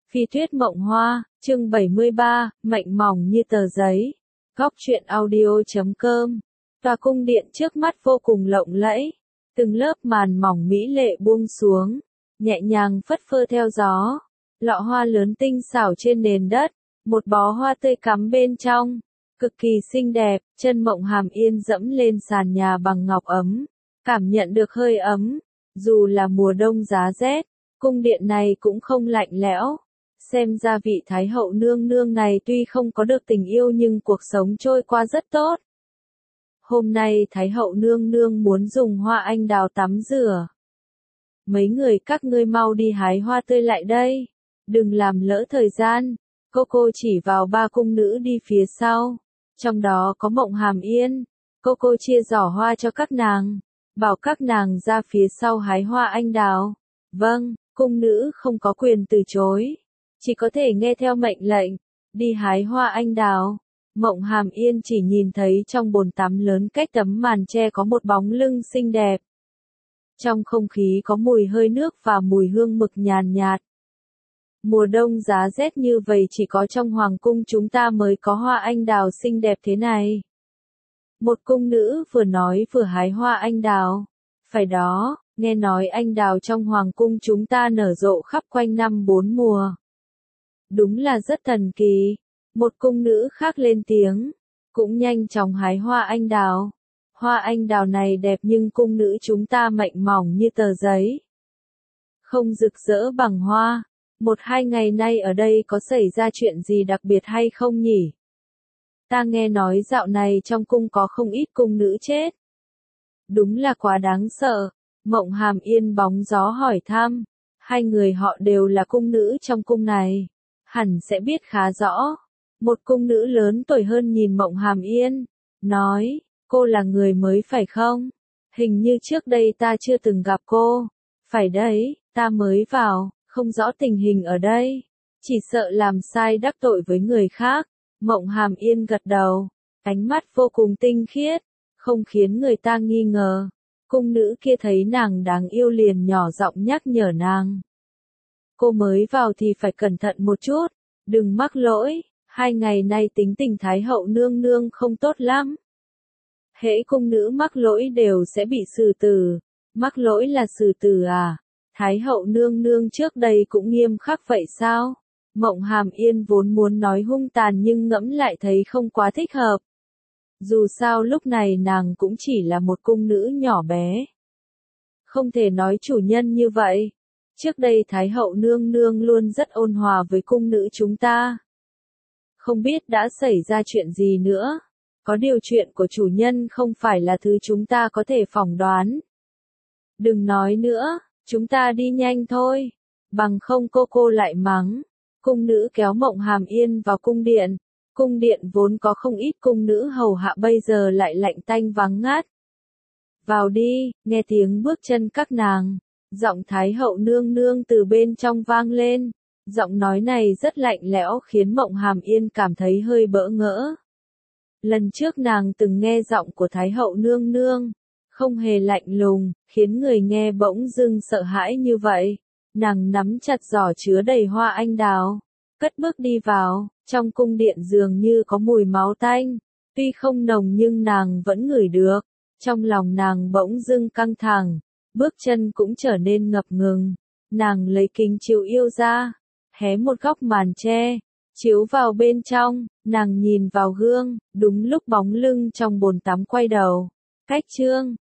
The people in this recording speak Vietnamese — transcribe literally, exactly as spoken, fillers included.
Phi Tuyết Mộng Hoa, chương bảy mươi ba, mệnh mỏng như tờ giấy. Góc truyện audio chấm com. Tòa cung điện trước mắt vô cùng lộng lẫy, từng lớp màn mỏng mỹ lệ buông xuống, nhẹ nhàng phất phơ theo gió. Lọ hoa lớn tinh xảo trên nền đất, một bó hoa tươi cắm bên trong, cực kỳ xinh đẹp. Chân Mộng Hàm Yên dẫm lên sàn nhà bằng ngọc ấm, cảm nhận được hơi ấm. Dù là mùa đông giá rét, cung điện này cũng không lạnh lẽo. Xem ra vị Thái hậu nương nương này tuy không có được tình yêu nhưng cuộc sống trôi qua rất tốt. Hôm nay Thái hậu nương nương muốn dùng hoa anh đào tắm rửa. Mấy người các ngươi mau đi hái hoa tươi lại đây, đừng làm lỡ thời gian. Cô cô chỉ vào ba cung nữ đi phía sau, trong đó có Mộng Hàm Yên. Cô cô chia giỏ hoa cho các nàng, bảo các nàng ra phía sau hái hoa anh đào. Vâng, cung nữ không có quyền từ chối, chỉ có thể nghe theo mệnh lệnh, đi hái hoa anh đào. Mộng Hàm Yên chỉ nhìn thấy trong bồn tắm lớn cách tấm màn tre có một bóng lưng xinh đẹp. Trong không khí có mùi hơi nước và mùi hương mực nhàn nhạt. Mùa đông giá rét như vậy chỉ có trong hoàng cung chúng ta mới có hoa anh đào xinh đẹp thế này. Một cung nữ vừa nói vừa hái hoa anh đào. Phải đó, nghe nói anh đào trong hoàng cung chúng ta nở rộ khắp quanh năm bốn mùa. Đúng là rất thần kỳ. Một cung nữ khác lên tiếng, cũng nhanh chóng hái hoa anh đào. Hoa anh đào này đẹp nhưng cung nữ chúng ta mệnh mỏng như tờ giấy, không rực rỡ bằng hoa. Một hai ngày nay ở đây có xảy ra chuyện gì đặc biệt hay không nhỉ? Ta nghe nói dạo này trong cung có không ít cung nữ chết. Đúng là quá đáng sợ. Mộng Hàm Yên bóng gió hỏi thăm. Hai người họ đều là cung nữ trong cung này, hẳn sẽ biết khá rõ. Một cung nữ lớn tuổi hơn nhìn Mộng Hàm Yên, nói, cô là người mới phải không? Hình như trước đây ta chưa từng gặp cô. Phải đấy, ta mới vào, không rõ tình hình ở đây, chỉ sợ làm sai đắc tội với người khác. Mộng Hàm Yên gật đầu, ánh mắt vô cùng tinh khiết, không khiến người ta nghi ngờ. Cung nữ kia thấy nàng đáng yêu liền nhỏ giọng nhắc nhở nàng. Cô mới vào thì phải cẩn thận một chút, đừng mắc lỗi. Hai ngày nay tính tình Thái hậu nương nương không tốt lắm. Hễ cung nữ mắc lỗi đều sẽ bị xử tử. Mắc lỗi là xử tử à? Thái hậu nương nương trước đây cũng nghiêm khắc vậy sao? Mộng Hàm Yên vốn muốn nói hung tàn nhưng ngẫm lại thấy không quá thích hợp. Dù sao lúc này nàng cũng chỉ là một cung nữ nhỏ bé, không thể nói chủ nhân như vậy. Trước đây Thái hậu nương nương luôn rất ôn hòa với cung nữ chúng ta. Không biết đã xảy ra chuyện gì nữa. Có điều chuyện của chủ nhân không phải là thứ chúng ta có thể phỏng đoán. Đừng nói nữa, chúng ta đi nhanh thôi, bằng không cô cô lại mắng. Cung nữ kéo Mộng Hàm Yên vào cung điện. Cung điện vốn có không ít cung nữ hầu hạ bây giờ lại lạnh tanh vắng ngắt. Vào đi, nghe tiếng bước chân các nàng. Giọng Thái hậu nương nương từ bên trong vang lên. Giọng nói này rất lạnh lẽo khiến Mộng Hàm Yên cảm thấy hơi bỡ ngỡ. Lần trước nàng từng nghe giọng của Thái hậu nương nương, không hề lạnh lùng, khiến người nghe bỗng dưng sợ hãi như vậy. Nàng nắm chặt giỏ chứa đầy hoa anh đào, cất bước đi vào. Trong cung điện dường như có mùi máu tanh, tuy không nồng nhưng nàng vẫn ngửi được. Trong lòng nàng bỗng dưng căng thẳng, bước chân cũng trở nên ngập ngừng. Nàng lấy kính chiếu yêu ra, hé một góc màn tre, chiếu vào bên trong. Nàng nhìn vào gương, đúng lúc bóng lưng trong bồn tắm quay đầu. Cách chương